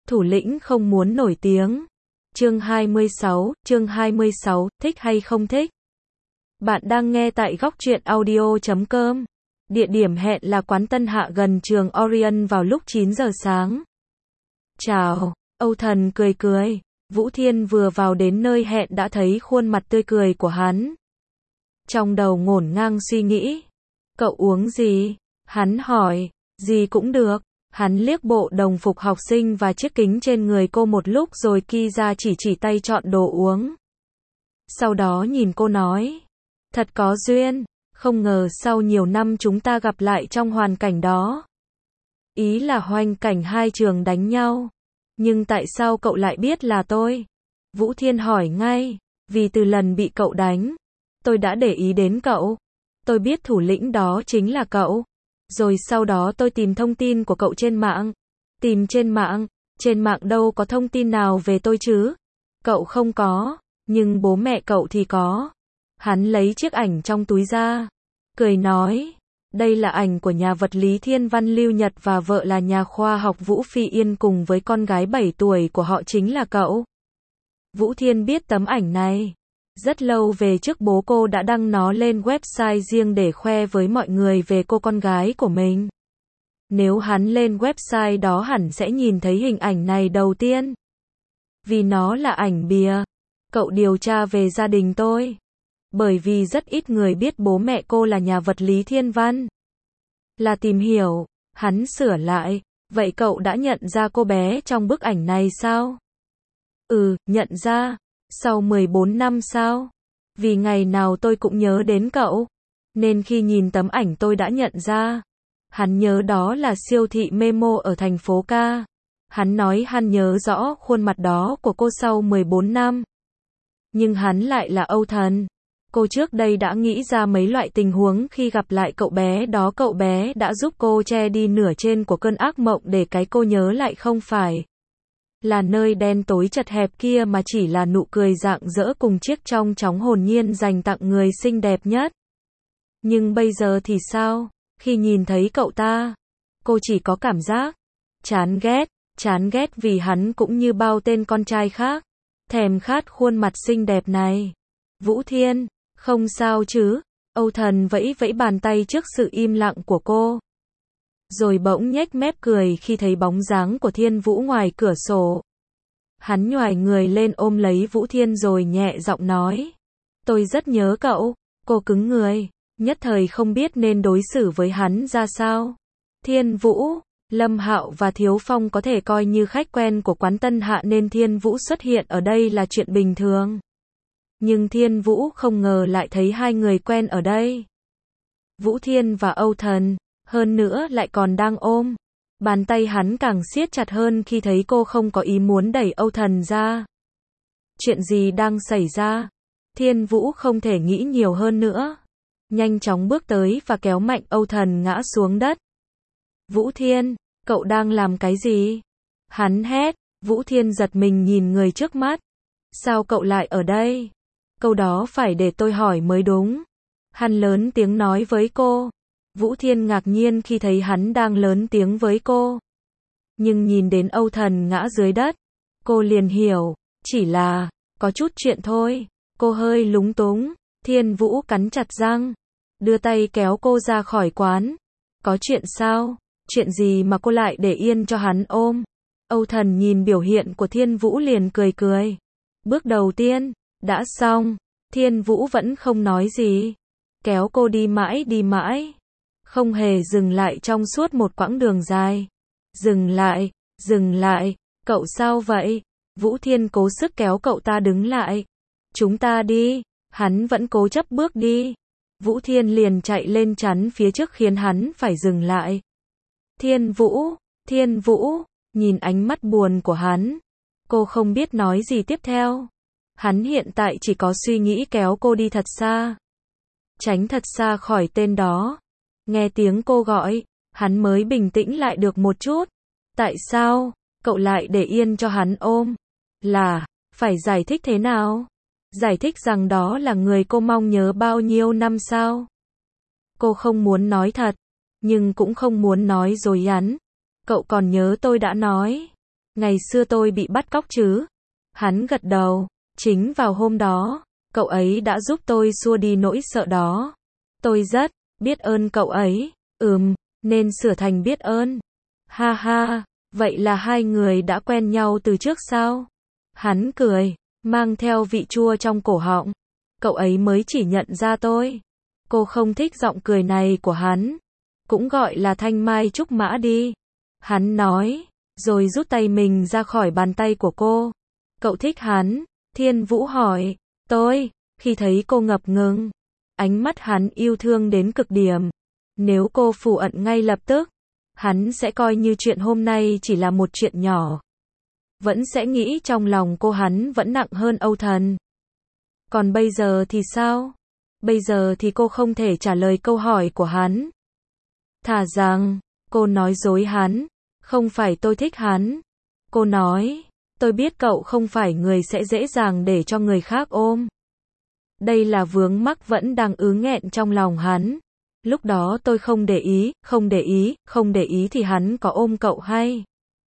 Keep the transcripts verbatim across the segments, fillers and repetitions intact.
Thủ lĩnh không muốn nổi tiếng. Chương hai mươi sáu, chương hai mươi sáu, thích hay không thích? Bạn đang nghe tại góc truyện audio chấm com. Địa điểm hẹn là quán Tân Hạ gần trường Orion vào lúc chín giờ sáng. Chào, Âu Thần cười cười. Vũ Thiên vừa vào đến nơi hẹn đã thấy khuôn mặt tươi cười của hắn. Trong đầu ngổn ngang suy nghĩ. Cậu uống gì? Hắn hỏi. Gì cũng được. Hắn liếc bộ đồng phục học sinh và chiếc kính trên người cô một lúc rồi ki ra chỉ chỉ tay chọn đồ uống. Sau đó nhìn cô nói. Thật có duyên, không ngờ sau nhiều năm chúng ta gặp lại trong hoàn cảnh đó. Ý là hoành cảnh hai trường đánh nhau. Nhưng tại sao cậu lại biết là tôi? Vũ Thiên hỏi ngay. Vì từ lần bị cậu đánh, tôi đã để ý đến cậu. Tôi biết thủ lĩnh đó chính là cậu. Rồi sau đó tôi tìm thông tin của cậu trên mạng. Tìm trên mạng, trên mạng đâu có thông tin nào về tôi chứ? Cậu không có, nhưng bố mẹ cậu thì có. Hắn lấy chiếc ảnh trong túi ra, cười nói, đây là ảnh của nhà vật lý thiên văn Lưu Nhật và vợ là nhà khoa học Vũ Phi Yên cùng với con gái bảy tuổi của họ chính là cậu. Vũ Thiên biết tấm ảnh này. Rất lâu về trước bố cô đã đăng nó lên website riêng để khoe với mọi người về cô con gái của mình. Nếu hắn lên website đó hẳn sẽ nhìn thấy hình ảnh này đầu tiên. Vì nó là ảnh bìa. Cậu điều tra về gia đình tôi. Bởi vì rất ít người biết bố mẹ cô là nhà vật lý thiên văn. Là tìm hiểu. Hắn sửa lại. Vậy cậu đã nhận ra cô bé trong bức ảnh này sao? Ừ, nhận ra. Sau mười bốn năm sao? Vì ngày nào tôi cũng nhớ đến cậu. Nên khi nhìn tấm ảnh tôi đã nhận ra. Hắn nhớ đó là siêu thị Memo ở thành phố Ca. Hắn nói hắn nhớ rõ khuôn mặt đó của cô sau mười bốn năm. Nhưng hắn lại là Âu Thần. Cô trước đây đã nghĩ ra mấy loại tình huống khi gặp lại cậu bé đó. Cậu bé đã giúp cô che đi nửa trên của cơn ác mộng để cái cô nhớ lại không phải là nơi đen tối chật hẹp kia mà chỉ là nụ cười rạng rỡ cùng chiếc trong tróng hồn nhiên dành tặng người xinh đẹp nhất. Nhưng bây giờ thì sao? Khi nhìn thấy cậu ta, cô chỉ có cảm giác chán ghét, chán ghét vì hắn cũng như bao tên con trai khác, thèm khát khuôn mặt xinh đẹp này. Vũ Thiên, không sao chứ? Âu Thần vẫy vẫy bàn tay trước sự im lặng của cô. Rồi bỗng nhếch mép cười khi thấy bóng dáng của Thiên Vũ ngoài cửa sổ. Hắn nhoài người lên ôm lấy Vũ Thiên rồi nhẹ giọng nói. Tôi rất nhớ cậu. Cô cứng người, nhất thời không biết nên đối xử với hắn ra sao. Thiên Vũ, Lâm Hạo và Thiếu Phong có thể coi như khách quen của quán Tân Hạ nên Thiên Vũ xuất hiện ở đây là chuyện bình thường. Nhưng Thiên Vũ không ngờ lại thấy hai người quen ở đây. Vũ Thiên và Âu Thần. Hơn nữa lại còn đang ôm. Bàn tay hắn càng siết chặt hơn khi thấy cô không có ý muốn đẩy Âu Thần ra. Chuyện gì đang xảy ra? Thiên Vũ không thể nghĩ nhiều hơn nữa. Nhanh chóng bước tới và kéo mạnh Âu Thần ngã xuống đất. Vũ Thiên, cậu đang làm cái gì? Hắn hét. Vũ Thiên giật mình nhìn người trước mắt. Sao cậu lại ở đây? Câu đó phải để tôi hỏi mới đúng. Hắn lớn tiếng nói với cô. Vũ Thiên ngạc nhiên khi thấy hắn đang lớn tiếng với cô. Nhưng nhìn đến Âu Thần ngã dưới đất, cô liền hiểu, chỉ là, có chút chuyện thôi. Cô hơi lúng túng. Thiên Vũ cắn chặt răng, đưa tay kéo cô ra khỏi quán. Có chuyện sao? Chuyện gì mà cô lại để yên cho hắn ôm? Âu Thần nhìn biểu hiện của Thiên Vũ liền cười cười. Bước đầu tiên, đã xong. Thiên Vũ vẫn không nói gì. Kéo cô đi mãi đi mãi. Không hề dừng lại trong suốt một quãng đường dài. Dừng lại, dừng lại, cậu sao vậy? Vũ Thiên cố sức kéo cậu ta đứng lại. Chúng ta đi, hắn vẫn cố chấp bước đi. Vũ Thiên liền chạy lên chắn phía trước khiến hắn phải dừng lại. Thiên Vũ, Thiên Vũ, nhìn ánh mắt buồn của hắn. Cô không biết nói gì tiếp theo. Hắn hiện tại chỉ có suy nghĩ kéo cô đi thật xa. Tránh thật xa khỏi tên đó. Nghe tiếng cô gọi, hắn mới bình tĩnh lại được một chút. Tại sao, cậu lại để yên cho hắn ôm? Là, phải giải thích thế nào? Giải thích rằng đó là người cô mong nhớ bao nhiêu năm sao? Cô không muốn nói thật, nhưng cũng không muốn nói dối hắn. Cậu còn nhớ tôi đã nói. Ngày xưa tôi bị bắt cóc chứ? Hắn gật đầu. Chính vào hôm đó, cậu ấy đã giúp tôi xua đi nỗi sợ đó. Tôi rất biết ơn cậu ấy. Ừm, nên sửa thành biết ơn. Ha ha, vậy là hai người đã quen nhau từ trước sao? Hắn cười, mang theo vị chua trong cổ họng. Cậu ấy mới chỉ nhận ra tôi. Cô không thích giọng cười này của hắn. Cũng gọi là thanh mai trúc mã đi. Hắn nói, rồi rút tay mình ra khỏi bàn tay của cô. Cậu thích hắn? Thiên Vũ hỏi. Tôi, khi thấy cô ngập ngừng. Ánh mắt hắn yêu thương đến cực điểm. Nếu cô phủ ẩn ngay lập tức, hắn sẽ coi như chuyện hôm nay chỉ là một chuyện nhỏ. Vẫn sẽ nghĩ trong lòng cô hắn vẫn nặng hơn Âu Thần. Còn bây giờ thì sao? Bây giờ thì cô không thể trả lời câu hỏi của hắn. Thà rằng, cô nói dối hắn. Không phải tôi thích hắn. Cô nói, tôi biết cậu không phải người sẽ dễ dàng để cho người khác ôm. Đây là vướng mắc vẫn đang ứ nghẹn trong lòng hắn. Lúc đó tôi không để ý, không để ý, không để ý thì hắn có ôm cậu hay?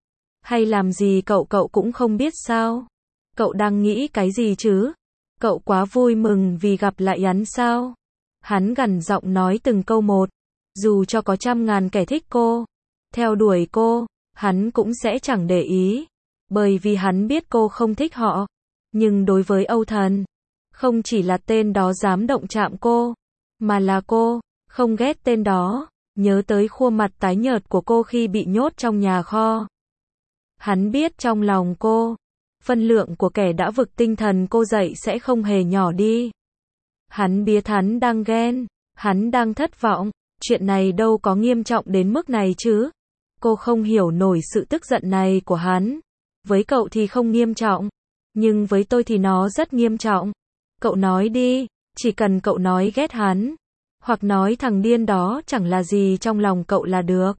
Hay làm gì cậu cậu cũng không biết sao? Cậu đang nghĩ cái gì chứ? Cậu quá vui mừng vì gặp lại hắn sao? Hắn gằn giọng nói từng câu một. Dù cho có trăm ngàn kẻ thích cô, theo đuổi cô, hắn cũng sẽ chẳng để ý. Bởi vì hắn biết cô không thích họ. Nhưng đối với Âu Thần, không chỉ là tên đó dám động chạm cô, mà là cô, không ghét tên đó. Nhớ tới khuôn mặt tái nhợt của cô khi bị nhốt trong nhà kho. Hắn biết trong lòng cô, phân lượng của kẻ đã vực tinh thần cô dậy sẽ không hề nhỏ đi. Hắn biết hắn đang ghen, hắn đang thất vọng. Chuyện này đâu có nghiêm trọng đến mức này chứ. Cô không hiểu nổi sự tức giận này của hắn. Với cậu thì không nghiêm trọng, nhưng với tôi thì nó rất nghiêm trọng. Cậu nói đi, chỉ cần cậu nói ghét hắn, hoặc nói thằng điên đó chẳng là gì trong lòng cậu là được.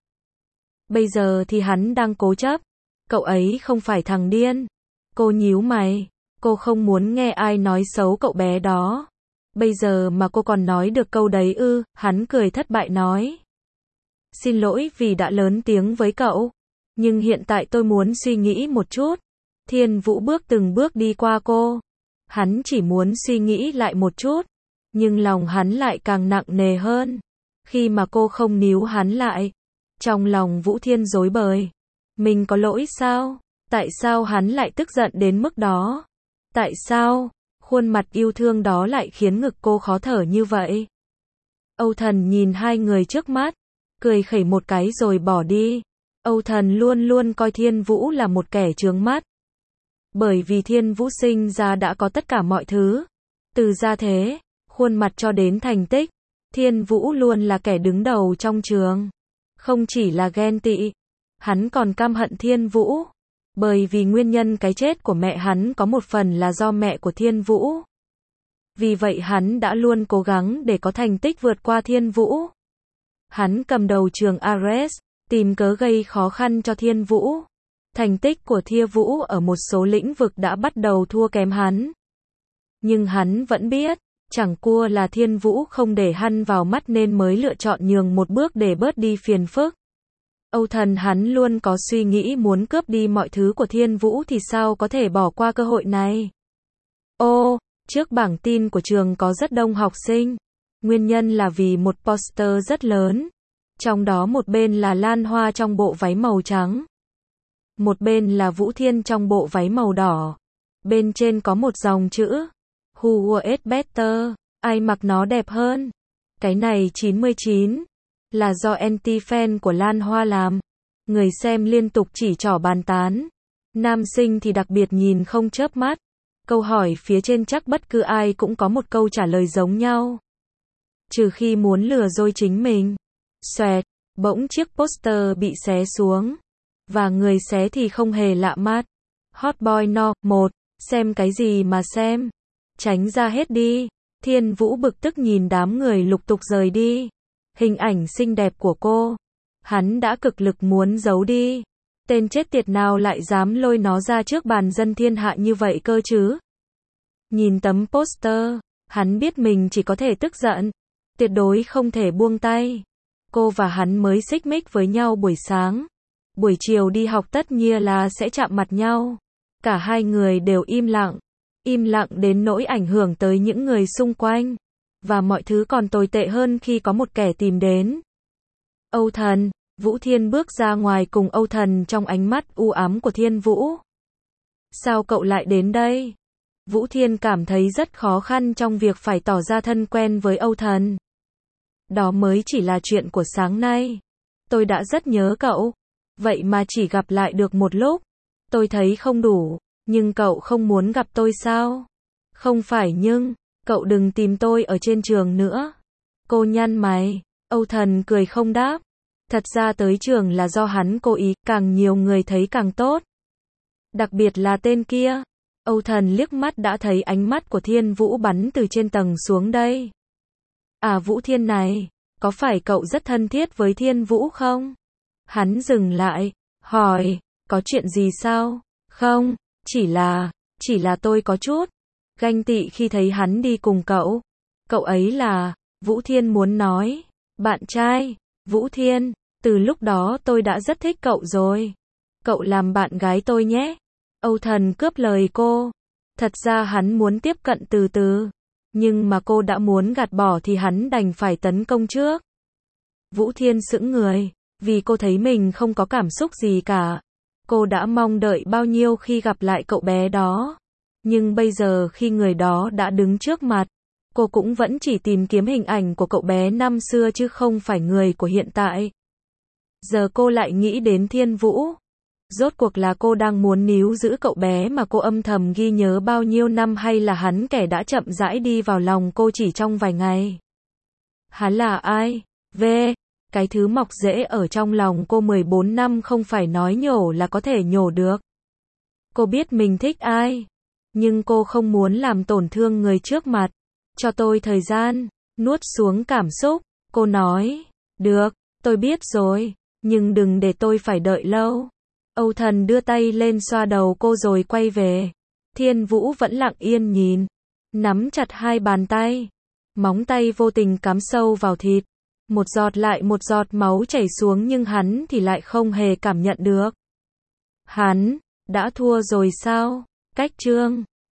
Bây giờ thì hắn đang cố chấp. Cậu ấy không phải thằng điên. Cô nhíu mày. Cô không muốn nghe ai nói xấu cậu bé đó. Bây giờ mà cô còn nói được câu đấy ư? Hắn cười thất bại nói. Xin lỗi vì đã lớn tiếng với cậu. Nhưng hiện tại tôi muốn suy nghĩ một chút. Thiên Vũ bước từng bước đi qua cô. Hắn chỉ muốn suy nghĩ lại một chút. Nhưng lòng hắn lại càng nặng nề hơn. Khi mà cô không níu hắn lại. Trong lòng Vũ Thiên rối bời. Mình có lỗi sao? Tại sao hắn lại tức giận đến mức đó? Tại sao? Khuôn mặt yêu thương đó lại khiến ngực cô khó thở như vậy. Âu Thần nhìn hai người trước mắt, cười khẩy một cái rồi bỏ đi. Âu Thần luôn luôn coi Thiên Vũ là một kẻ chướng mắt. Bởi vì Thiên Vũ sinh ra đã có tất cả mọi thứ. Từ gia thế, khuôn mặt cho đến thành tích. Thiên Vũ luôn là kẻ đứng đầu trong trường. Không chỉ là ghen tị, hắn còn căm hận Thiên Vũ. Bởi vì nguyên nhân cái chết của mẹ hắn có một phần là do mẹ của Thiên Vũ. Vì vậy hắn đã luôn cố gắng để có thành tích vượt qua Thiên Vũ. Hắn cầm đầu trường Ares, tìm cớ gây khó khăn cho Thiên Vũ. Thành tích của Thiên Vũ ở một số lĩnh vực đã bắt đầu thua kém hắn. Nhưng hắn vẫn biết, chẳng qua là Thiên Vũ không để hắn vào mắt nên mới lựa chọn nhường một bước để bớt đi phiền phức. Âu Thần hắn luôn có suy nghĩ muốn cướp đi mọi thứ của Thiên Vũ thì sao có thể bỏ qua cơ hội này. Ô, trước bảng tin của trường có rất đông học sinh. Nguyên nhân là vì một poster rất lớn. Trong đó một bên là Lan Hoa trong bộ váy màu trắng. Một bên là Vũ Thiên trong bộ váy màu đỏ. Bên trên có một dòng chữ. Who wears better? Ai mặc nó đẹp hơn? Cái này chín mươi chín. Là do anti-fan của Lan Hoa làm. Người xem liên tục chỉ trỏ bàn tán. Nam sinh thì đặc biệt nhìn không chớp mắt. Câu hỏi phía trên chắc bất cứ ai cũng có một câu trả lời giống nhau. Trừ khi muốn lừa dối chính mình. Xoẹt, bỗng chiếc poster bị xé xuống. Và người xé thì không hề lạ mắt. Hot boy no, một, xem cái gì mà xem. Tránh ra hết đi. Thiên Vũ bực tức nhìn đám người lục tục rời đi. Hình ảnh xinh đẹp của cô. Hắn đã cực lực muốn giấu đi. Tên chết tiệt nào lại dám lôi nó ra trước bàn dân thiên hạ như vậy cơ chứ? Nhìn tấm poster, hắn biết mình chỉ có thể tức giận. Tuyệt đối không thể buông tay. Cô và hắn mới xích mích với nhau buổi sáng. buổi chiều đi học tất nhiên là sẽ chạm mặt nhau. Cả hai người đều im lặng. Im lặng đến nỗi ảnh hưởng tới những người xung quanh. Và mọi thứ còn tồi tệ hơn khi có một kẻ tìm đến. Âu Thần, Vũ Thiên bước ra ngoài cùng Âu Thần trong ánh mắt u ám của Thiên Vũ. Sao cậu lại đến đây? Vũ Thiên cảm thấy rất khó khăn trong việc phải tỏ ra thân quen với Âu Thần. Đó mới chỉ là chuyện của sáng nay. Tôi đã rất nhớ cậu. Vậy mà chỉ gặp lại được một lúc. Tôi thấy không đủ. Nhưng cậu không muốn gặp tôi sao? Không phải nhưng, cậu đừng tìm tôi ở trên trường nữa. Cô nhăn mày. Âu Thần cười không đáp. Thật ra tới trường là do hắn cố ý, càng nhiều người thấy càng tốt. Đặc biệt là tên kia. Âu Thần liếc mắt đã thấy ánh mắt của Thiên Vũ bắn từ trên tầng xuống đây. À Vũ Thiên này, có phải cậu rất thân thiết với Thiên Vũ không? Hắn dừng lại, hỏi, có chuyện gì sao? Không, chỉ là, chỉ là tôi có chút ganh tị khi thấy hắn đi cùng cậu. Cậu ấy là, Vũ Thiên muốn nói, bạn trai, Vũ Thiên, từ lúc đó tôi đã rất thích cậu rồi. Cậu làm bạn gái tôi nhé. Âu Thần cướp lời cô. Thật ra hắn muốn tiếp cận từ từ. Nhưng mà cô đã muốn gạt bỏ thì hắn đành phải tấn công trước. Vũ Thiên sững người. Vì cô thấy mình không có cảm xúc gì cả. Cô đã mong đợi bao nhiêu khi gặp lại cậu bé đó. Nhưng bây giờ khi người đó đã đứng trước mặt, cô cũng vẫn chỉ tìm kiếm hình ảnh của cậu bé năm xưa chứ không phải người của hiện tại. Giờ cô lại nghĩ đến Thiên Vũ. Rốt cuộc là cô đang muốn níu giữ cậu bé mà cô âm thầm ghi nhớ bao nhiêu năm, hay là hắn kẻ đã chậm rãi đi vào lòng cô chỉ trong vài ngày? Hắn là ai? V. Cái thứ mọc rễ ở trong lòng cô mười bốn năm không phải nói nhổ là có thể nhổ được. Cô biết mình thích ai. Nhưng cô không muốn làm tổn thương người trước mặt. Cho tôi thời gian. Nuốt xuống cảm xúc. Cô nói. Được, tôi biết rồi. Nhưng đừng để tôi phải đợi lâu. Âu Thần đưa tay lên xoa đầu cô rồi quay về. Thiên Vũ vẫn lặng yên nhìn. Nắm chặt hai bàn tay. Móng tay vô tình cắm sâu vào thịt. Một giọt lại một giọt máu chảy xuống nhưng hắn thì lại không hề cảm nhận được. Hắn đã thua rồi sao? Cách chương